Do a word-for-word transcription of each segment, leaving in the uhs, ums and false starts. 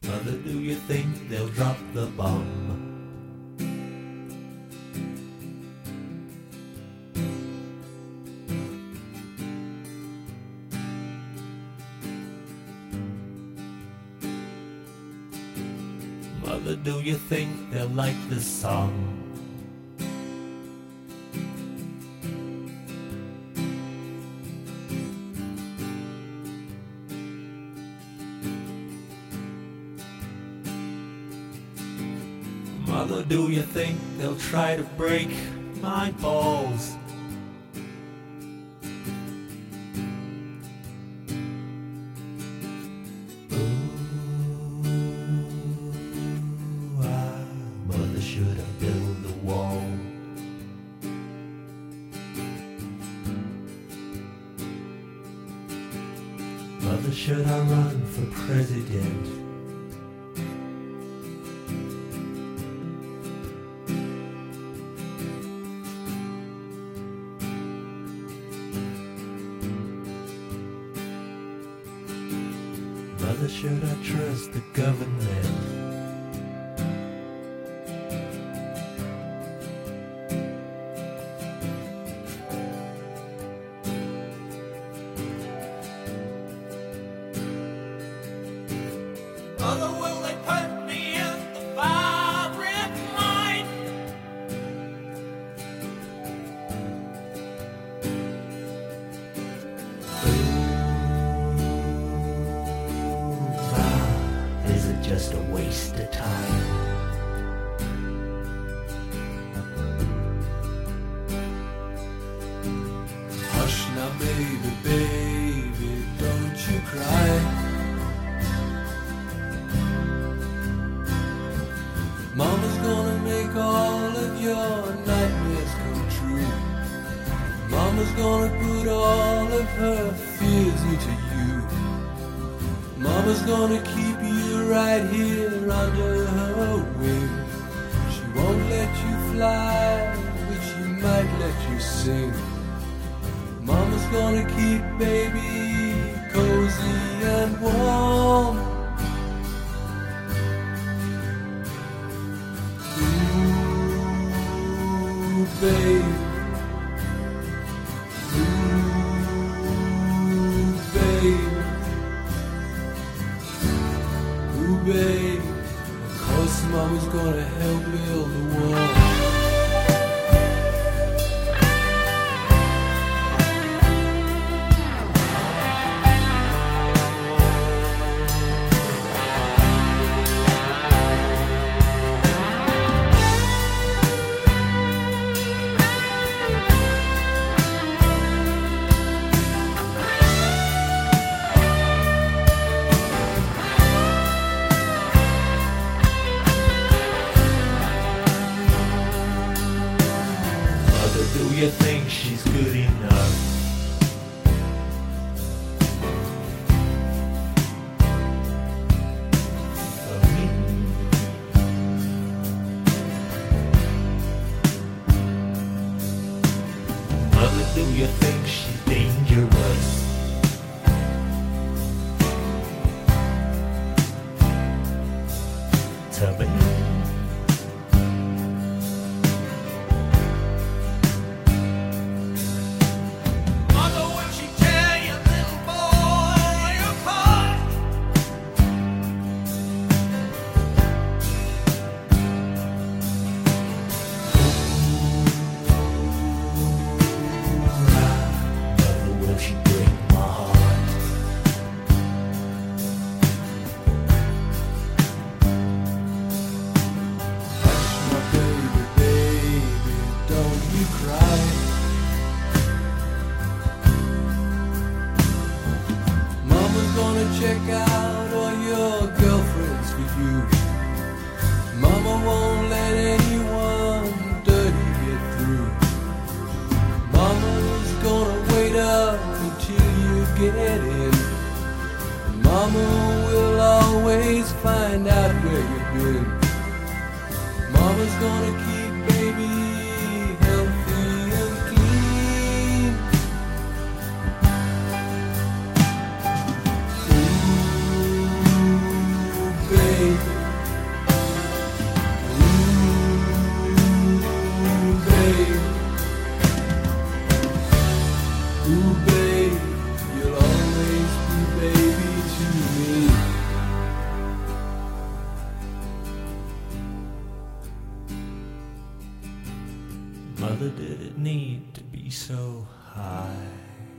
Mother, do you think they'll drop the bomb? Mother, do you think they'll like this song? Mother, do you think they'll try to break my balls? Ooh, ah, Mother, should I build a wall? Mother, should I run for president? Mother, should I trust the government? Mother, will they put me in the fabric mine? Is it just a waste of time? Hush now, baby, baby, don't you cry. Mama's gonna make all of your nightmares come true. Mama's gonna put all of her fears into you. Mama's gonna keep you right here under her wing. She won't let you fly, but she might let you sing. Mama's gonna keep baby cozy and warm. Ooh, babe. Ooh, babe. Ooh, babe, of course Mama's gonna help build the wall. Do you think she's good enough? For me? Mother, do you think she's dangerous? To me? Check out all your girlfriends for you. Mama won't let anyone dirty get through. Mama's gonna wait up until you get in. Mama will always find out where you've been. Mama's gonna keep baby healthy and clean. Ooh, baby. Ooh, babe, you'll always be baby to me. Mother, did it need to be so high?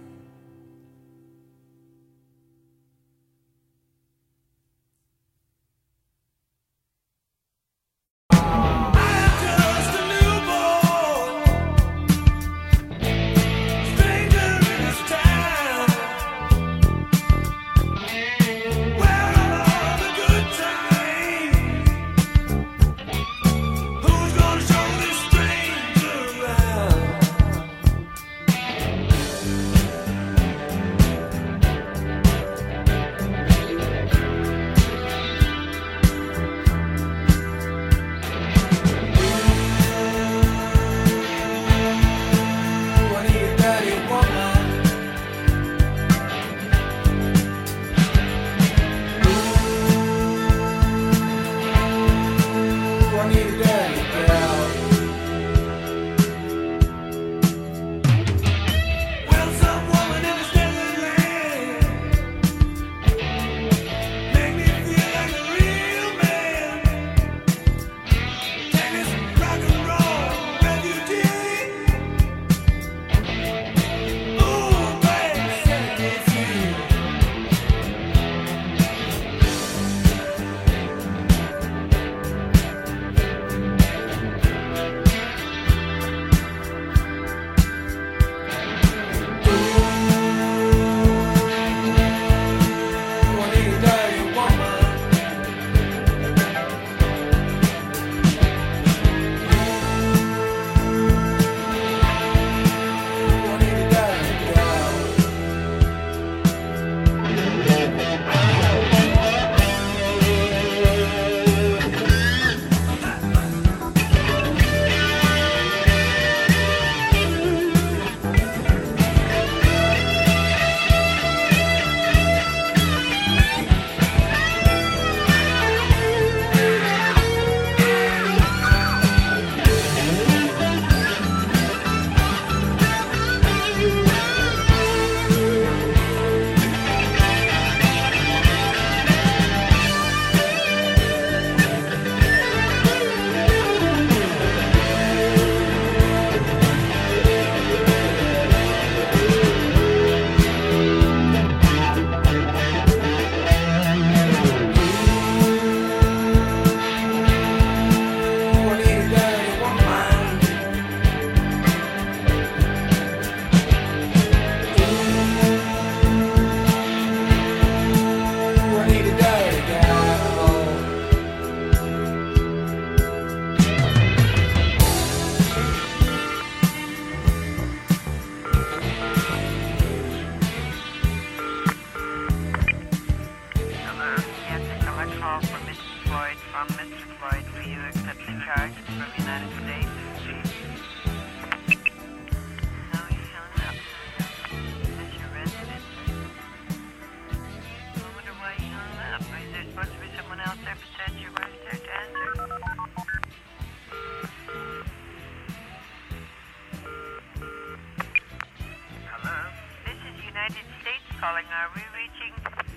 Calling, are we reaching?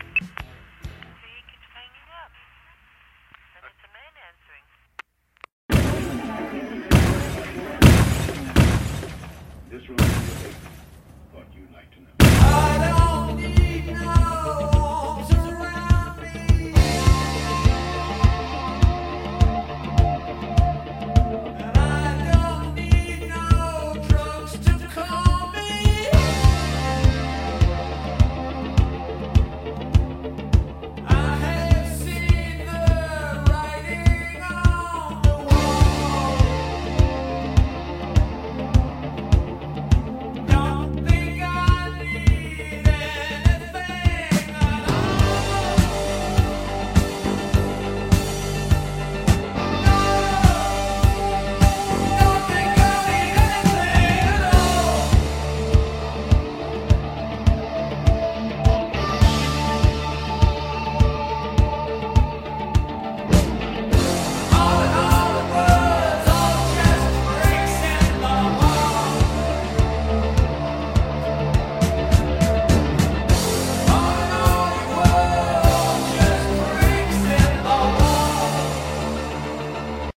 He keeps hanging up. And it's a man answering. This room is your thought you'd like to know. I don't need